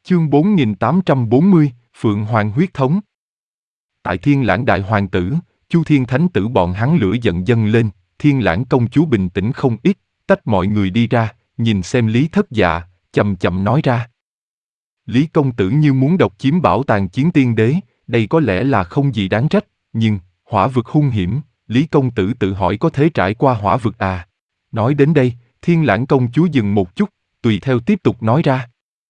Chương 4840, Phượng Hoàng huyết thống. Tại Thiên Lãng Đại Hoàng tử, Chu Thiên Thánh tử bọn hắn lửa giận dâng lên, Thiên Lãng công chúa bình tĩnh không ít, tách mọi người đi ra, nhìn xem Lý Thất Dạ, chậm chậm nói ra. Lý công tử như muốn độc chiếm bảo tàng Chiến Tiên Đế, đây có lẽ là không gì đáng trách, nhưng, hỏa vực hung hiểm, Lý công tử tự hỏi có thể trải qua hỏa vực à? Nói đến đây, Thiên Lãng công chúa dừng một chút, tùy theo tiếp tục nói ra.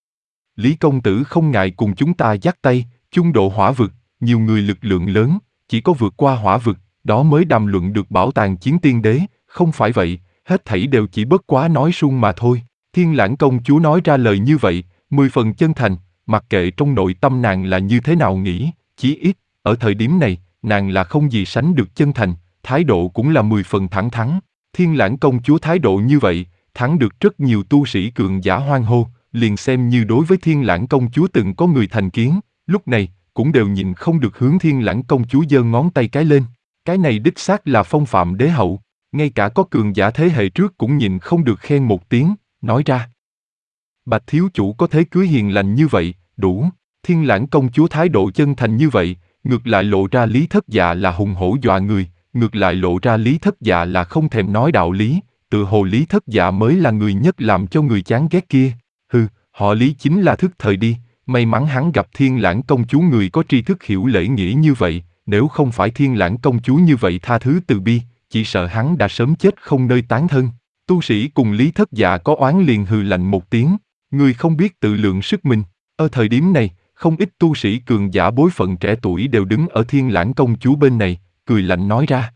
Lý công tử không ngại cùng chúng ta dắt tay, chung độ hỏa vực, nhiều người lực lượng lớn, chỉ có vượt qua hỏa vực, đó mới đàm luận được bảo tàng Chiến Tiên Đế, không phải vậy, hết thảy đều chỉ bất quá nói suông mà thôi. Thiên Lãng công chúa nói ra lời như vậy, 10 phần chân thành, mặc kệ trong nội tâm nàng là như thế nào nghĩ, chí ít, ở thời điểm này, nàng là không gì sánh được chân thành, thái độ cũng là 10 phần thẳng thắn. Thiên Lãng công chúa thái độ như vậy, thắng được rất nhiều tu sĩ cường giả hoan hô, liền xem như đối với Thiên Lãng công chúa từng có người thành kiến, lúc này, cũng đều nhìn không được hướng Thiên Lãng công chúa giơ ngón tay cái lên. Cái này đích xác là phong phạm đế hậu, ngay cả có cường giả thế hệ trước cũng nhìn không được khen một tiếng, nói ra. Bạch thiếu chủ có thế cưới hiền lành như vậy, đủ. Thiên Lãng công chúa thái độ chân thành như vậy, ngược lại lộ ra Lý Thất Dạ là hùng hổ dọa người, ngược lại lộ ra Lý Thất Dạ là không thèm nói đạo lý, tự hồ Lý Thất Dạ mới là người nhất làm cho người chán ghét kia. Hừ, họ Lý chính là thức thời đi, may mắn hắn gặp Thiên Lãng công chúa người có tri thức hiểu lễ nghĩa như vậy, nếu không phải Thiên Lãng công chúa như vậy tha thứ từ bi, chỉ sợ hắn đã sớm chết không nơi tán thân. Tu sĩ cùng Lý Thất Dạ có oán liền hừ lạnh một tiếng, người không biết tự lượng sức mình. Ở thời điểm này, không ít tu sĩ cường giả bối phận trẻ tuổi đều đứng ở Thiên Lãng công chúa bên này, cười lạnh nói ra.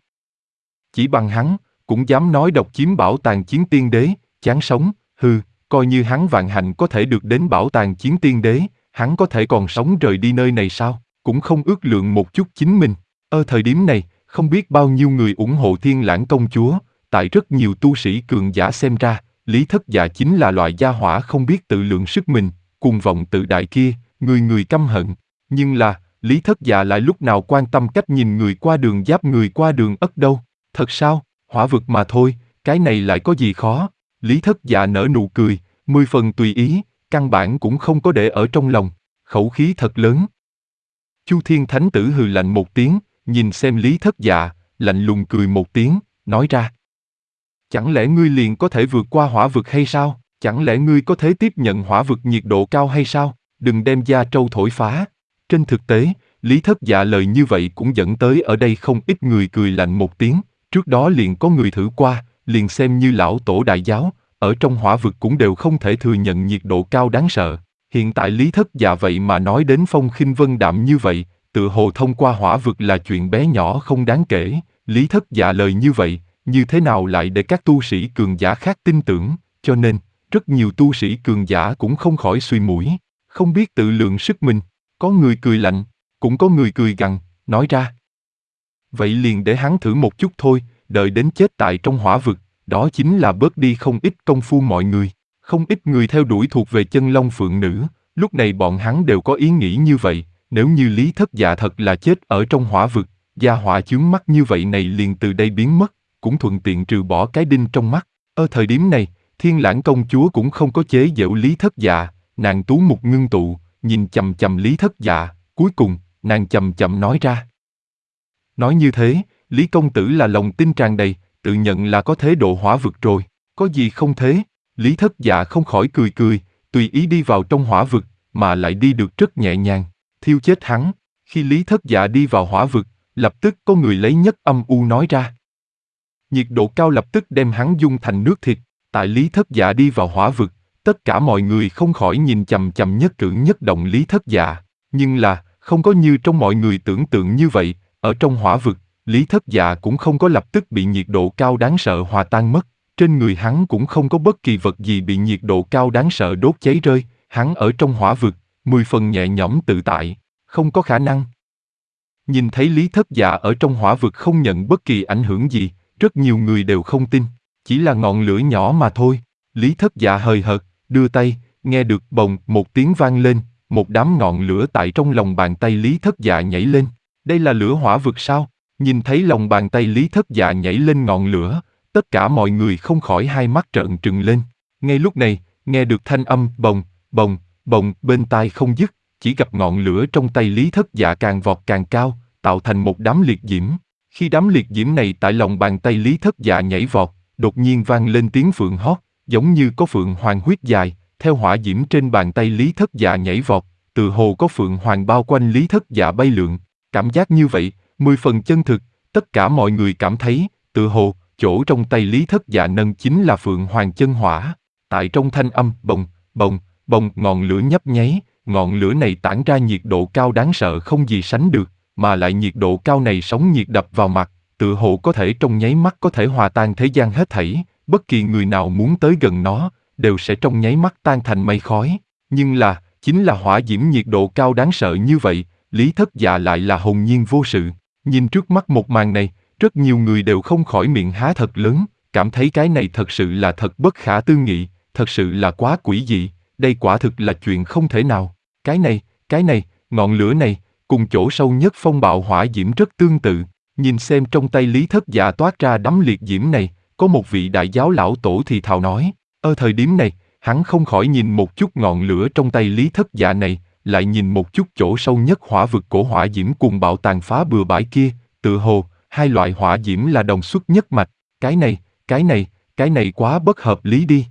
Chỉ bằng hắn, cũng dám nói độc chiếm bảo tàng Chiến Tiên Đế, chán sống, hừ, coi như hắn vạn hạnh có thể được đến bảo tàng Chiến Tiên Đế, hắn có thể còn sống rời đi nơi này sao, cũng không ước lượng một chút chính mình. Ở thời điểm này, không biết bao nhiêu người ủng hộ Thiên Lãng công chúa, tại rất nhiều tu sĩ cường giả xem ra, Lý Thất Dạ chính là loại gia hỏa không biết tự lượng sức mình, cuồng vọng tự đại kia, người người căm hận. Nhưng là, Lý Thất Dạ lại lúc nào quan tâm cách nhìn người qua đường giáp người qua đường ất đâu, thật sao, hỏa vực mà thôi, cái này lại có gì khó. Lý Thất Dạ nở nụ cười, 10 phần tùy ý, căn bản cũng không có để ở trong lòng, khẩu khí thật lớn. Chu Thiên Thánh tử hừ lạnh một tiếng, nhìn xem Lý Thất Dạ, lạnh lùng cười một tiếng, nói ra. Chẳng lẽ ngươi liền có thể vượt qua hỏa vực hay sao? Chẳng lẽ ngươi có thể tiếp nhận hỏa vực nhiệt độ cao hay sao? Đừng đem da trâu thổi phá. Trên thực tế, Lý Thất Dạ lời như vậy cũng dẫn tới ở đây không ít người cười lạnh một tiếng, trước đó liền có người thử qua, liền xem như lão tổ đại giáo, ở trong hỏa vực cũng đều không thể thừa nhận nhiệt độ cao đáng sợ. Hiện tại Lý Thất Dạ vậy mà nói đến phong khinh vân đạm như vậy, tựa hồ thông qua hỏa vực là chuyện bé nhỏ không đáng kể, Lý Thất Dạ lời như vậy, như thế nào lại để các tu sĩ cường giả khác tin tưởng, cho nên, rất nhiều tu sĩ cường giả cũng không khỏi suy mũi, không biết tự lượng sức mình, có người cười lạnh, cũng có người cười gằn, nói ra. Vậy liền để hắn thử một chút thôi, đợi đến chết tại trong hỏa vực, đó chính là bớt đi không ít công phu mọi người, không ít người theo đuổi thuộc về chân long phượng nữ, lúc này bọn hắn đều có ý nghĩ như vậy, nếu như Lý Thất Dạ thật là chết ở trong hỏa vực, gia hỏa chướng mắt như vậy này liền từ đây biến mất, cũng thuận tiện trừ bỏ cái đinh trong mắt. Ở thời điểm này, Thiên Lãng công chúa cũng không có chế giễu Lý Thất Dạ, nàng tú mục ngưng tụ, nhìn chằm chằm Lý Thất Dạ, cuối cùng, nàng chậm chậm nói ra. Nói như thế, Lý công tử là lòng tin tràn đầy, tự nhận là có thế độ hỏa vực rồi, có gì không thế? Lý Thất Dạ không khỏi cười cười, tùy ý đi vào trong hỏa vực, mà lại đi được rất nhẹ nhàng, thiêu chết hắn. Khi Lý Thất Dạ đi vào hỏa vực, lập tức có người lấy nhất âm u nói ra. Nhiệt độ cao lập tức đem hắn dung thành nước thịt, tại Lý Thất Dạ đi vào hỏa vực, tất cả mọi người không khỏi nhìn chằm chằm nhất cử nhất động Lý Thất Dạ, nhưng là, không có như trong mọi người tưởng tượng như vậy, ở trong hỏa vực, Lý Thất Dạ cũng không có lập tức bị nhiệt độ cao đáng sợ hòa tan mất, trên người hắn cũng không có bất kỳ vật gì bị nhiệt độ cao đáng sợ đốt cháy rơi, hắn ở trong hỏa vực, 10 phần nhẹ nhõm tự tại, không có khả năng. Nhìn thấy Lý Thất Dạ ở trong hỏa vực không nhận bất kỳ ảnh hưởng gì, rất nhiều người đều không tin, chỉ là ngọn lửa nhỏ mà thôi. Lý Thất Dạ hời hợt, đưa tay, nghe được bồng một tiếng vang lên, một đám ngọn lửa tại trong lòng bàn tay Lý Thất Dạ nhảy lên. Đây là lửa hỏa vực sao? Nhìn thấy lòng bàn tay Lý Thất Dạ nhảy lên ngọn lửa, tất cả mọi người không khỏi hai mắt trợn trừng lên. Ngay lúc này, nghe được thanh âm bồng, bồng, bên tai không dứt, chỉ gặp ngọn lửa trong tay Lý Thất Dạ càng vọt càng cao, tạo thành một đám liệt diễm. Khi đám liệt diễm này tại lòng bàn tay Lý Thất Dạ nhảy vọt, đột nhiên vang lên tiếng phượng hót, giống như có phượng hoàng huyết dài, theo hỏa diễm trên bàn tay Lý Thất Dạ nhảy vọt, từ hồ có phượng hoàng bao quanh Lý Thất Dạ bay lượn. Cảm giác như vậy, 10 phần chân thực, tất cả mọi người cảm thấy, từ hồ, chỗ trong tay Lý Thất Dạ nâng chính là phượng hoàng chân hỏa. Tại trong thanh âm, bồng, bồng, bồng, ngọn lửa nhấp nháy, ngọn lửa này tản ra nhiệt độ cao đáng sợ không gì sánh được, mà lại nhiệt độ cao này sóng nhiệt đập vào mặt, tựa hồ có thể trong nháy mắt có thể hòa tan thế gian hết thảy, bất kỳ người nào muốn tới gần nó, đều sẽ trong nháy mắt tan thành mây khói. Nhưng chính là hỏa diễm nhiệt độ cao đáng sợ như vậy, Lý Thất Dạ lại là hồn nhiên vô sự. Nhìn trước mắt một màn này, rất nhiều người đều không khỏi miệng há thật lớn, cảm thấy cái này thật sự là thật bất khả tư nghị, thật sự là quá quỷ dị, đây quả thực là chuyện không thể nào. Cái này, ngọn lửa này, cùng chỗ sâu nhất phong bạo hỏa diễm rất tương tự, nhìn xem trong tay Lý Thất Dạ toát ra đám liệt diễm này, có một vị đại giáo lão tổ thì thào nói, thời điểm này, hắn không khỏi nhìn một chút ngọn lửa trong tay Lý Thất Dạ này, lại nhìn một chút chỗ sâu nhất hỏa vực cổ hỏa diễm cùng bạo tàn phá bừa bãi kia, tự hồ, hai loại hỏa diễm là đồng xuất nhất mạch, cái này quá bất hợp lý đi.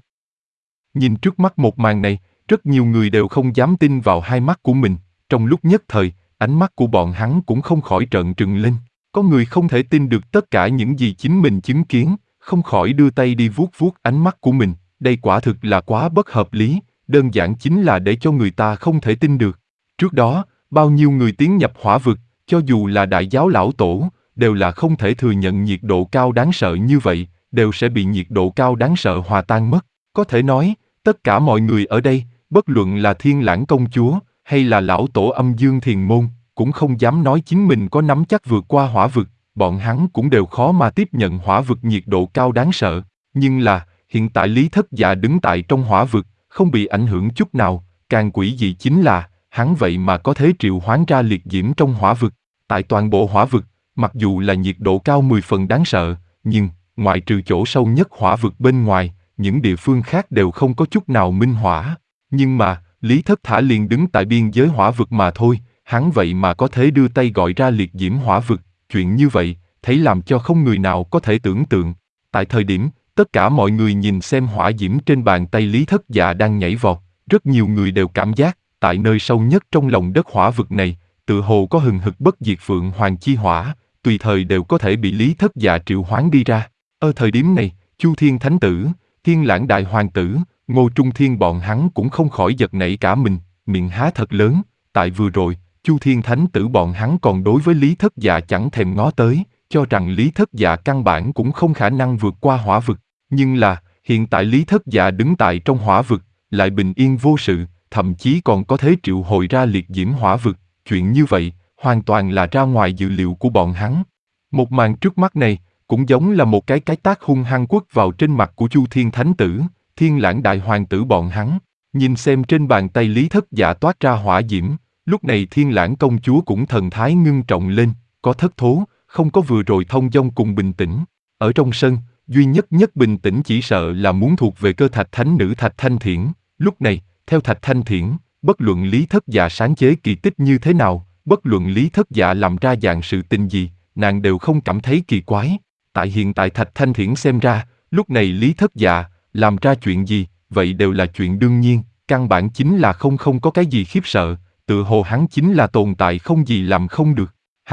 Nhìn trước mắt một màn này, rất nhiều người đều không dám tin vào hai mắt của mình, trong lúc nhất thời, ánh mắt của bọn hắn cũng không khỏi trợn trừng lên. Có người không thể tin được tất cả những gì chính mình chứng kiến, không khỏi đưa tay đi vuốt vuốt ánh mắt của mình, đây quả thực là quá bất hợp lý, đơn giản chính là để cho người ta không thể tin được. Trước đó, bao nhiêu người tiến nhập hỏa vực, cho dù là đại giáo lão tổ, đều là không thể thừa nhận nhiệt độ cao đáng sợ như vậy, đều sẽ bị nhiệt độ cao đáng sợ hòa tan mất. Có thể nói, tất cả mọi người ở đây, bất luận là Thiên Lãng công chúa, hay là lão tổ Âm Dương Thiền Môn, cũng không dám nói chính mình có nắm chắc vượt qua hỏa vực, bọn hắn cũng đều khó mà tiếp nhận hỏa vực nhiệt độ cao đáng sợ. Nhưng hiện tại Lý Thất Dạ đứng tại trong hỏa vực, không bị ảnh hưởng chút nào, càng quỷ dị chính là, hắn vậy mà có thể triệu hoán ra liệt diễm trong hỏa vực. Tại toàn bộ hỏa vực, mặc dù là nhiệt độ cao 10 phần đáng sợ, nhưng, ngoại trừ chỗ sâu nhất hỏa vực bên ngoài, những địa phương khác đều không có chút nào minh hỏa. Nhưng mà, Lý Thất Thả liền đứng tại biên giới hỏa vực mà thôi, hắn vậy mà có thể đưa tay gọi ra liệt diễm hỏa vực, chuyện như vậy, thấy làm cho không người nào có thể tưởng tượng. Tại thời điểm, tất cả mọi người nhìn xem hỏa diễm trên bàn tay Lý Thất Dạ đang nhảy vọt, rất nhiều người đều cảm giác, tại nơi sâu nhất trong lòng đất hỏa vực này, tự hồ có hừng hực bất diệt phượng hoàng chi hỏa, tùy thời đều có thể bị Lý Thất Dạ triệu hoán đi ra. Ở thời điểm này, Chu Thiên Thánh Tử, Thiên Lãng Đại Hoàng Tử, Ngô Trung Thiên bọn hắn cũng không khỏi giật nảy cả mình, miệng há thật lớn, tại vừa rồi, Chu Thiên Thánh Tử bọn hắn còn đối với Lý Thất Dạ chẳng thèm ngó tới, cho rằng Lý Thất Dạ căn bản cũng không khả năng vượt qua hỏa vực, nhưng hiện tại Lý Thất Dạ đứng tại trong hỏa vực, lại bình yên vô sự, thậm chí còn có thể triệu hồi ra liệt diễm hỏa vực, chuyện như vậy, hoàn toàn là ra ngoài dự liệu của bọn hắn. Một màn trước mắt này, cũng giống là một cái tát hung hăng quất vào trên mặt của Chu Thiên Thánh Tử, Thiên Lãng Đại Hoàng Tử bọn hắn, nhìn xem trên bàn tay Lý Thất Dạ toát ra hỏa diễm, lúc này Thiên Lãng công chúa cũng thần thái ngưng trọng lên, có thất thố, không có vừa rồi thông dong cùng bình tĩnh. Ở trong sân, duy nhất bình tĩnh chỉ sợ là muốn thuộc về Cơ Thạch Thánh Nữ Thạch Thanh Thiển, lúc này, theo Thạch Thanh Thiển, bất luận Lý Thất Dạ sáng chế kỳ tích như thế nào, bất luận Lý Thất Dạ làm ra dạng sự tình gì, nàng đều không cảm thấy kỳ quái. Tại hiện tại Thạch Thanh Thiển xem ra, lúc này Lý Thất Dạ, làm ra chuyện gì, vậy đều là chuyện đương nhiên, căn bản chính là không có cái gì khiếp sợ, tự hồ hắn chính là tồn tại không gì làm không được.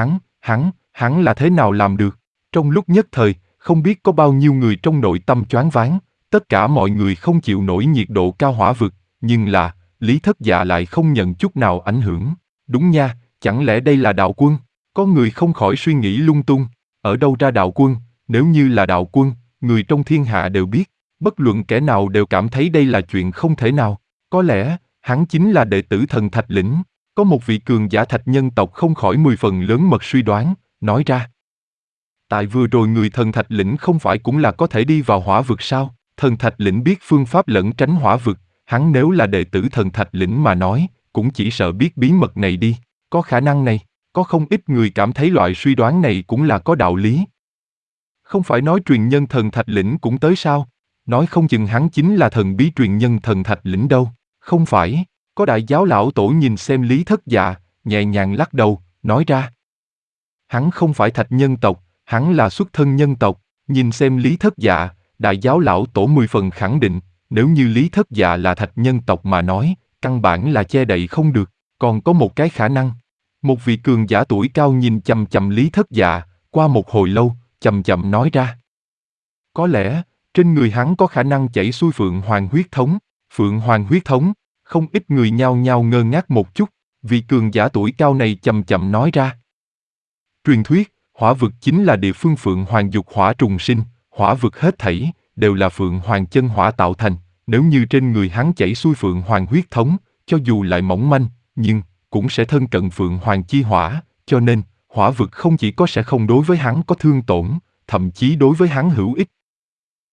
Hắn là thế nào làm được? Trong lúc nhất thời, không biết có bao nhiêu người trong nội tâm choáng váng, tất cả mọi người không chịu nổi nhiệt độ cao hỏa vực, nhưng Lý Thất Dạ lại không nhận chút nào ảnh hưởng. Đúng nha, chẳng lẽ đây là đạo quân? Có người không khỏi suy nghĩ lung tung, ở đâu ra đạo quân? Nếu như là đạo quân, người trong thiên hạ đều biết, bất luận kẻ nào đều cảm thấy đây là chuyện không thể nào. Có lẽ, hắn chính là đệ tử thần Thạch Lĩnh. Có một vị cường giả Thạch nhân tộc không khỏi 10 phần lớn mật suy đoán, nói ra. Tại vừa rồi người thần Thạch Lĩnh không phải cũng là có thể đi vào hỏa vực sao? Thần Thạch Lĩnh biết phương pháp lẩn tránh hỏa vực, hắn nếu là đệ tử thần Thạch Lĩnh mà nói, cũng chỉ sợ biết bí mật này đi. Có khả năng này, có không ít người cảm thấy loại suy đoán này cũng là có đạo lý. Không phải nói truyền nhân thần Thạch Lĩnh cũng tới sao? Nói không chừng hắn chính là thần bí truyền nhân thần Thạch Lĩnh đâu. Không phải. Có đại giáo lão tổ nhìn xem Lý Thất Dạ, nhẹ nhàng lắc đầu, nói ra. Hắn không phải thạch nhân tộc, hắn là xuất thân nhân tộc, nhìn xem Lý Thất Dạ, đại giáo lão tổ 10 phần khẳng định, nếu như Lý Thất Dạ là thạch nhân tộc mà nói, căn bản là che đậy không được, còn có một cái khả năng. Một vị cường giả tuổi cao nhìn chằm chằm Lý Thất Dạ, qua một hồi lâu, chậm chậm nói ra. Có lẽ, trên người hắn có khả năng chảy xuôi Phượng Hoàng huyết thống, Phượng Hoàng huyết thống, không ít người nhao nhao ngơ ngác một chút, vị cường giả tuổi cao này chậm chậm nói ra. Truyền thuyết, hỏa vực chính là địa phương Phượng Hoàng dục hỏa trùng sinh, hỏa vực hết thảy, đều là Phượng Hoàng chân hỏa tạo thành, nếu như trên người hắn chảy xuôi Phượng Hoàng huyết thống, cho dù lại mỏng manh, nhưng cũng sẽ thân cận Phượng Hoàng chi hỏa, cho nên, hỏa vực không chỉ có sẽ không đối với hắn có thương tổn, thậm chí đối với hắn hữu ích,